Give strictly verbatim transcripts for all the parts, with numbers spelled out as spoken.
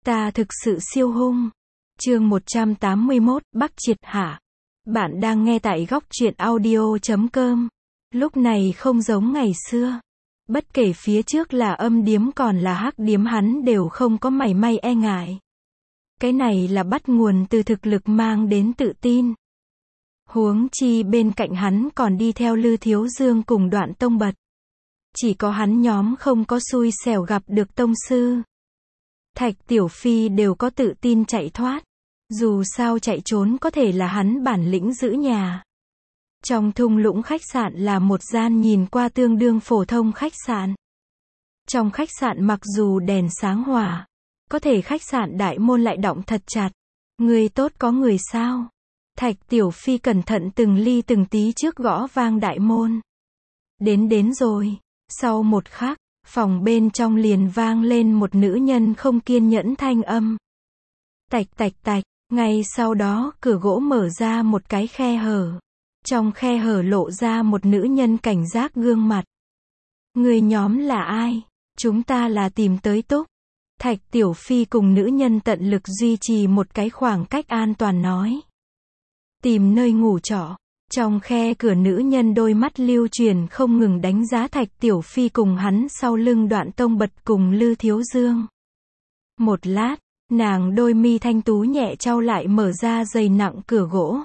Ta thực sự siêu hung. Chương một trăm tám mươi mốt, Bắc triệt hạ. Bạn đang nghe tại góc truyện audio chấm com. Lúc này không giống ngày xưa. Bất kể phía trước là âm điếm còn là hắc điếm hắn đều không có mảy may e ngại. Cái này là bắt nguồn từ thực lực mang đến tự tin. Huống chi bên cạnh hắn còn đi theo Lư Thiếu Dương cùng Đoạn Tông Bật. Chỉ có hắn nhóm không có xui xẻo gặp được tông sư. Thạch Tiểu Phi đều có tự tin chạy thoát. Dù sao chạy trốn có thể là hắn bản lĩnh giữ nhà. Trong thung lũng khách sạn là một gian nhìn qua tương đương phổ thông khách sạn. Trong khách sạn mặc dù đèn sáng hỏa, có thể khách sạn đại môn lại đóng thật chặt. Người tốt có người sao? Thạch Tiểu Phi cẩn thận từng ly từng tí trước gõ vang đại môn. Đến đến rồi. Sau một khắc, phòng bên trong liền vang lên một nữ nhân không kiên nhẫn thanh âm. Tạch tạch tạch, ngay sau đó cửa gỗ mở ra một cái khe hở. Trong khe hở lộ ra một nữ nhân cảnh giác gương mặt. Người nhóm là ai? Chúng ta là tìm tới Túc. Thạch Tiểu Phi cùng nữ nhân tận lực duy trì một cái khoảng cách an toàn nói. Tìm nơi ngủ trọ. Trong khe cửa nữ nhân đôi mắt lưu truyền không ngừng đánh giá Thạch Tiểu Phi cùng hắn sau lưng Đoạn Tông Bật cùng Lư Thiếu Dương. Một lát, nàng đôi mi thanh tú nhẹ chau lại mở ra dày nặng cửa gỗ.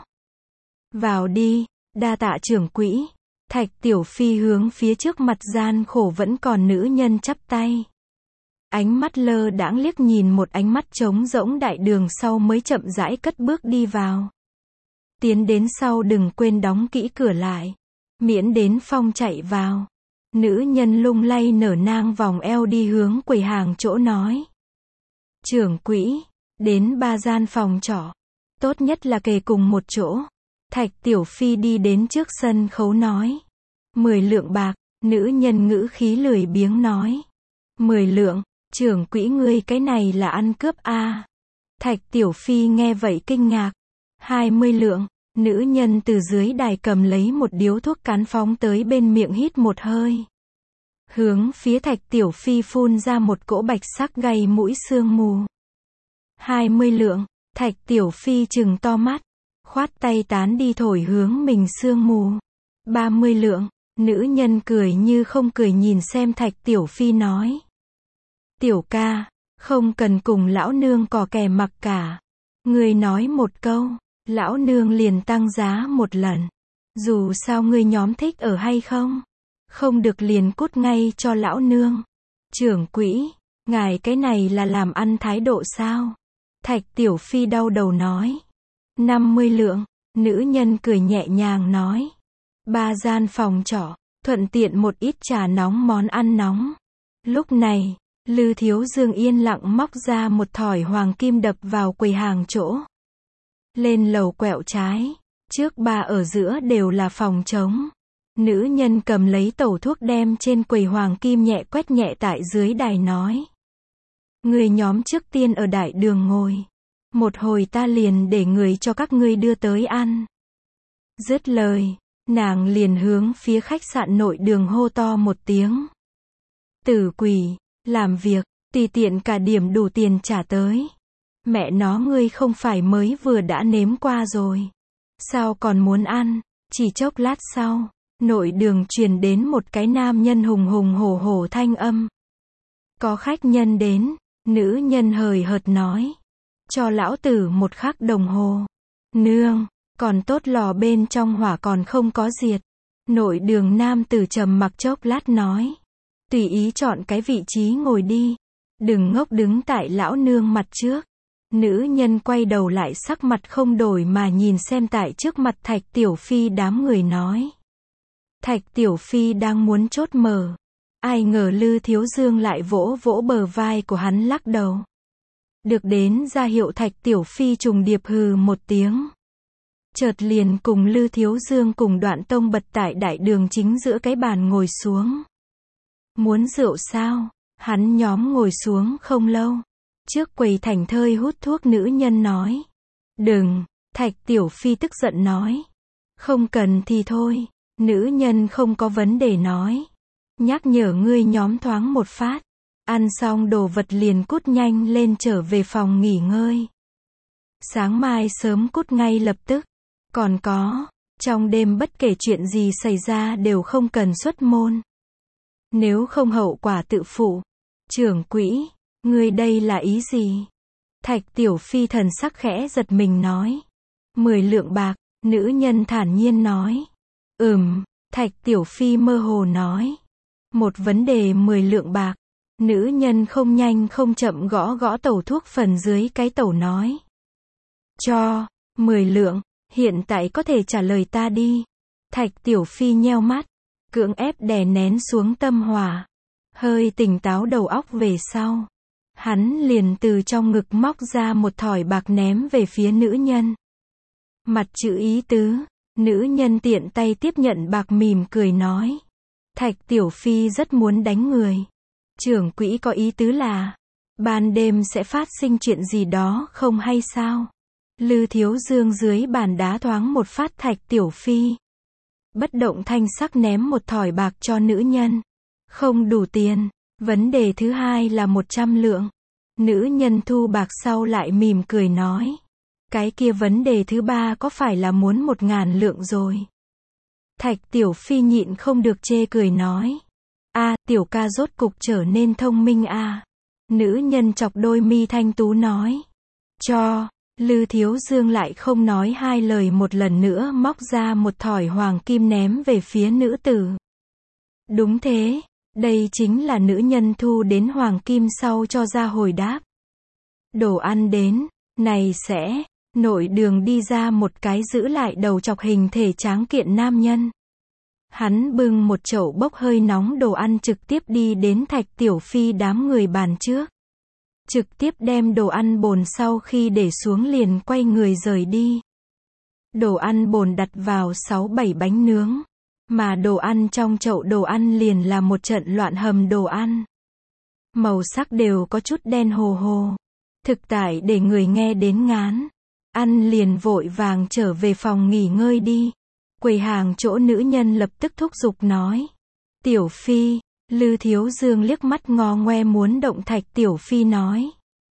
Vào đi, đa tạ trưởng quỹ. Thạch Tiểu Phi hướng phía trước mặt gian khổ vẫn còn nữ nhân chắp tay. Ánh mắt lơ đãng liếc nhìn một ánh mắt trống rỗng đại đường sau mới chậm rãi cất bước đi vào. Tiến đến sau đừng quên đóng kỹ cửa lại. Miễn đến phong chạy vào. Nữ nhân lung lay nở nang vòng eo đi hướng quầy hàng chỗ nói. Trưởng quỹ, đến ba gian phòng trọ. Tốt nhất là kề cùng một chỗ. Thạch Tiểu Phi đi đến trước sân khấu nói. Mười lượng bạc, nữ nhân ngữ khí lười biếng nói. Mười lượng, trưởng quỹ ngươi cái này là ăn cướp a à? Thạch Tiểu Phi nghe vậy kinh ngạc. Hai mươi lượng. Nữ nhân từ dưới đài cầm lấy một điếu thuốc cán phóng tới bên miệng hít một hơi. Hướng phía Thạch Tiểu Phi phun ra một cỗ bạch sắc gay mũi sương mù. Hai mươi lượng. Thạch Tiểu Phi trừng to mắt. Khoát tay tán đi thổi hướng mình sương mù. Ba mươi lượng. Nữ nhân cười như không cười nhìn xem Thạch Tiểu Phi nói. Tiểu ca, không cần cùng lão nương cò kè mặc cả. Người nói một câu. Lão nương liền tăng giá một lần. Dù sao ngươi nhóm thích ở hay không? Không được liền cút ngay cho lão nương. Trưởng quỹ, ngài cái này là làm ăn thái độ sao? Thạch Tiểu Phi đau đầu nói. năm mươi lượng, nữ nhân cười nhẹ nhàng nói. Ba gian phòng trọ, thuận tiện một ít trà nóng món ăn nóng. Lúc này, Lư Thiếu Dương yên lặng móc ra một thỏi hoàng kim đập vào quầy hàng chỗ. Lên lầu quẹo trái, trước ba ở giữa đều là phòng trống. Nữ nhân cầm lấy tẩu thuốc đem trên quầy hoàng kim nhẹ quét nhẹ tại dưới đài nói. Người nhóm trước tiên ở đại đường ngồi. Một hồi ta liền để người cho các ngươi đưa tới ăn. Dứt lời, nàng liền hướng phía khách sạn nội đường hô to một tiếng. Tử quỷ, làm việc, tùy tiện cả điểm đủ tiền trả tới. Mẹ nó ngươi không phải mới vừa đã nếm qua rồi. Sao còn muốn ăn? Chỉ chốc lát sau, nội đường truyền đến một cái nam nhân hùng hùng hổ hổ thanh âm. Có khách nhân đến, nữ nhân hời hợt nói. Cho lão tử một khắc đồng hồ. Nương, còn tốt lò bên trong hỏa còn không có diệt. Nội đường nam tử trầm mặc chốc lát nói. Tùy ý chọn cái vị trí ngồi đi. Đừng ngốc đứng tại lão nương mặt trước. Nữ nhân quay đầu lại sắc mặt không đổi mà nhìn xem tại trước mặt Thạch Tiểu Phi đám người nói. Thạch Tiểu Phi đang muốn chốt mở. Ai ngờ Lư Thiếu Dương lại vỗ vỗ bờ vai của hắn lắc đầu. Được đến ra hiệu Thạch Tiểu Phi trùng điệp hừ một tiếng. Chợt liền cùng Lư Thiếu Dương cùng Đoạn Tông Bật tại đại đường chính giữa cái bàn ngồi xuống. Muốn rượu sao? Hắn nhóm ngồi xuống không lâu. Trước quầy thảnh thơi hút thuốc nữ nhân nói. Đừng, Thạch Tiểu Phi tức giận nói. Không cần thì thôi, nữ nhân không có vấn đề nói. Nhắc nhở ngươi nhóm thoáng một phát. Ăn xong đồ vật liền cút nhanh lên trở về phòng nghỉ ngơi. Sáng mai sớm cút ngay lập tức. Còn có, trong đêm bất kể chuyện gì xảy ra đều không cần xuất môn. Nếu không hậu quả tự phụ. Trưởng quỹ, ngươi đây là ý gì? Thạch Tiểu Phi thần sắc khẽ giật mình nói. Mười lượng bạc, nữ nhân thản nhiên nói. Ừm, Thạch Tiểu Phi mơ hồ nói. Một vấn đề mười lượng bạc. Nữ nhân không nhanh không chậm gõ gõ tẩu thuốc phần dưới cái tẩu nói. Cho, mười lượng, hiện tại có thể trả lời ta đi. Thạch Tiểu Phi nheo mắt, cưỡng ép đè nén xuống tâm hỏa. Hơi tỉnh táo đầu óc về sau. Hắn liền từ trong ngực móc ra một thỏi bạc ném về phía nữ nhân. Mặt chữ ý tứ, nữ nhân tiện tay tiếp nhận bạc mỉm cười nói. Thạch Tiểu Phi rất muốn đánh người. Trưởng quỹ có ý tứ là, ban đêm sẽ phát sinh chuyện gì đó không hay sao? Lư Thiếu Dương dưới bàn đá thoáng một phát Thạch Tiểu Phi. Bất động thanh sắc ném một thỏi bạc cho nữ nhân. Không đủ tiền. Vấn đề thứ hai là một trăm lượng. Nữ nhân thu bạc sau lại mỉm cười nói. Cái kia vấn đề thứ ba có phải là muốn một ngàn lượng rồi? Thạch Tiểu Phi nhịn không được chê cười nói. A, tiểu ca rốt cục trở nên thông minh a. À. Nữ nhân chọc đôi mi thanh tú nói. Cho, Lư Thiếu Dương lại không nói hai lời một lần nữa móc ra một thỏi hoàng kim ném về phía nữ tử. Đúng thế, đây chính là nữ nhân thu đến hoàng kim sau cho ra hồi đáp. Đồ ăn đến, này sẽ, nội đường đi ra một cái giữ lại đầu chọc hình thể tráng kiện nam nhân. Hắn bưng một chậu bốc hơi nóng đồ ăn trực tiếp đi đến Thạch Tiểu Phi đám người bàn trước. Trực tiếp đem đồ ăn bồn sau khi để xuống liền quay người rời đi. Đồ ăn bồn đặt vào sáu bảy bánh nướng. Mà đồ ăn trong chậu đồ ăn liền là một trận loạn hầm đồ ăn. Màu sắc đều có chút đen hồ hồ. Thực tại để người nghe đến ngán. Ăn liền vội vàng trở về phòng nghỉ ngơi đi. Quầy hàng chỗ nữ nhân lập tức thúc giục nói. Tiểu Phi, Lư Thiếu Dương liếc mắt ngó ngoe muốn động Thạch Tiểu Phi nói.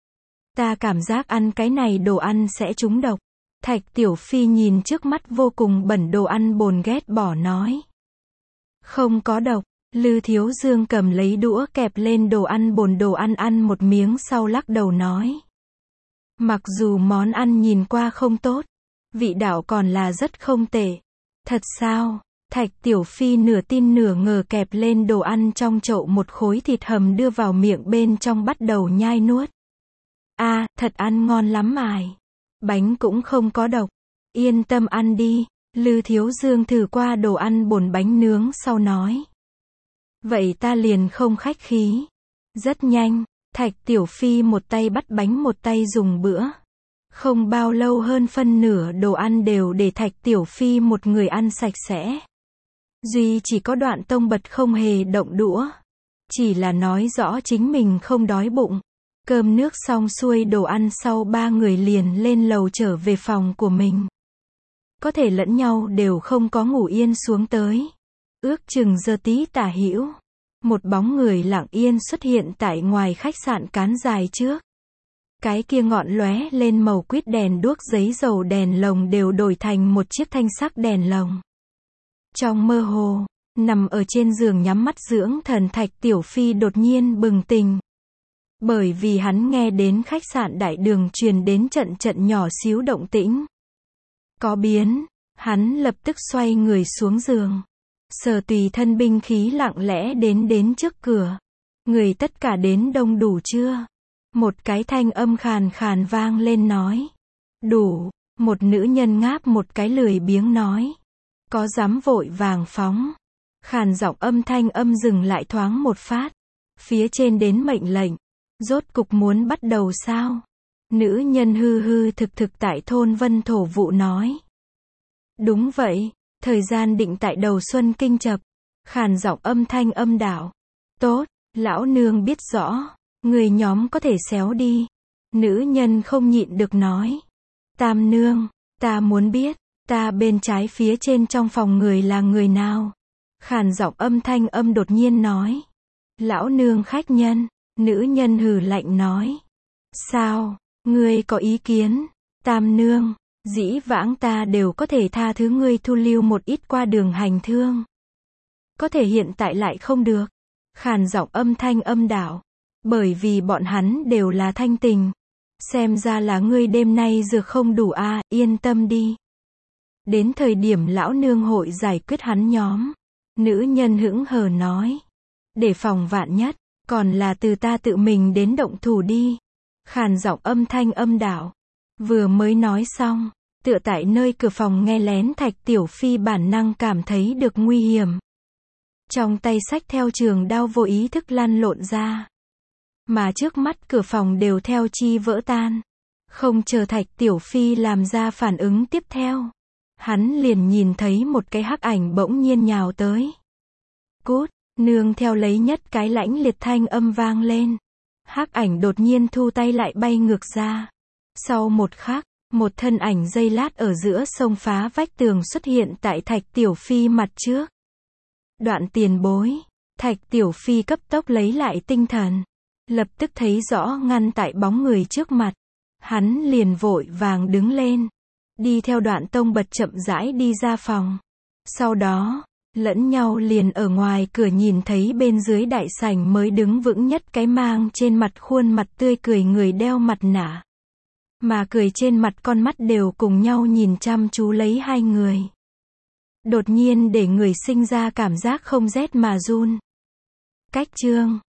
Ta cảm giác ăn cái này đồ ăn sẽ trúng độc. Thạch Tiểu Phi nhìn trước mắt vô cùng bẩn đồ ăn bồn ghét bỏ nói. Không có độc. Lư Thiếu Dương cầm lấy đũa kẹp lên đồ ăn bồn đồ ăn ăn một miếng sau lắc đầu nói. Mặc dù món ăn nhìn qua không tốt, vị đạo còn là rất không tệ. Thật sao? Thạch Tiểu Phi nửa tin nửa ngờ kẹp lên đồ ăn trong chậu một khối thịt hầm đưa vào miệng bên trong bắt đầu nhai nuốt. A, à, thật ăn ngon lắm mài. Bánh cũng không có độc. Yên tâm ăn đi. Lư Thiếu Dương thử qua đồ ăn bồn bánh nướng sau nói. Vậy ta liền không khách khí. Rất nhanh, Thạch Tiểu Phi một tay bắt bánh một tay dùng bữa. Không bao lâu hơn phân nửa đồ ăn đều để Thạch Tiểu Phi một người ăn sạch sẽ. Duy chỉ có Đoạn Tông Bật không hề động đũa. Chỉ là nói rõ chính mình không đói bụng. Cơm nước xong xuôi đồ ăn sau ba người liền lên lầu trở về phòng của mình. Có thể lẫn nhau đều không có ngủ yên xuống tới. Ước chừng giờ tí tả hữu. Một bóng người lặng yên xuất hiện tại ngoài khách sạn Cán Dài trước. Cái kia ngọn lóe lên màu quýt đèn đuốc giấy dầu đèn lồng đều đổi thành một chiếc thanh sắc đèn lồng. Trong mơ hồ, nằm ở trên giường nhắm mắt dưỡng thần Thạch Tiểu Phi đột nhiên bừng tỉnh. Bởi vì hắn nghe đến khách sạn đại đường truyền đến trận trận nhỏ xíu động tĩnh. Có biến, hắn lập tức xoay người xuống giường. Sở tùy thân binh khí lặng lẽ đến đến trước cửa. Người tất cả đến đông đủ chưa? Một cái thanh âm khàn khàn vang lên nói. Đủ, một nữ nhân ngáp một cái lười biếng nói. Có dám vội vàng phóng. Khàn giọng âm thanh âm dừng lại thoáng một phát. Phía trên đến mệnh lệnh. Rốt cục muốn bắt đầu sao? Nữ nhân hư hư thực thực tại thôn Vân Thổ Vụ nói. Đúng vậy, thời gian định tại đầu xuân kinh chập. Khàn giọng âm thanh âm đảo. Tốt, lão nương biết rõ. Người nhóm có thể xéo đi. Nữ nhân không nhịn được nói. Tam nương, ta muốn biết, ta bên trái phía trên trong phòng người là người nào? Khàn giọng âm thanh âm đột nhiên nói. Lão nương khách nhân, Nữ nhân hừ lạnh nói. Sao, ngươi có ý kiến? Tam nương, dĩ vãng ta đều có thể tha thứ ngươi thu lưu một ít qua đường hành thương. Có thể hiện tại lại không được. Khàn giọng âm thanh âm đảo. Bởi vì bọn hắn đều là thanh tình. Xem ra là ngươi đêm nay dược không đủ a, à, yên tâm đi. Đến thời điểm lão nương hội giải quyết hắn nhóm. Nữ nhân hững hờ nói. Để phòng vạn nhất, còn là từ ta tự mình đến động thủ đi. Khàn giọng âm thanh âm đảo. Vừa mới nói xong, tựa tại nơi cửa phòng nghe lén Thạch Tiểu Phi bản năng cảm thấy được nguy hiểm. Trong tay xách theo trường đao vô ý thức lăn lộn ra. Mà trước mắt cửa phòng đều theo chi vỡ tan. Không chờ Thạch Tiểu Phi làm ra phản ứng tiếp theo. Hắn liền nhìn thấy một cái hắc ảnh bỗng nhiên nhào tới. Cút, nương theo lấy nhất cái lãnh liệt thanh âm vang lên. Hắc ảnh đột nhiên thu tay lại bay ngược ra. Sau một khắc, một thân ảnh giây lát ở giữa sông phá vách tường xuất hiện tại Thạch Tiểu Phi mặt trước. Đoạn tiền bối, Thạch Tiểu Phi cấp tốc lấy lại tinh thần. Lập tức thấy rõ ngăn tại bóng người trước mặt. Hắn liền vội vàng đứng lên. Đi theo Đoạn Tông Bật chậm rãi đi ra phòng. Sau đó, lẫn nhau liền ở ngoài cửa nhìn thấy bên dưới đại sảnh mới đứng vững nhất cái mang trên mặt khuôn mặt tươi cười người đeo mặt nạ. Mà cười trên mặt con mắt đều cùng nhau nhìn chăm chú lấy hai người. Đột nhiên để người sinh ra cảm giác không rét mà run. Cách chương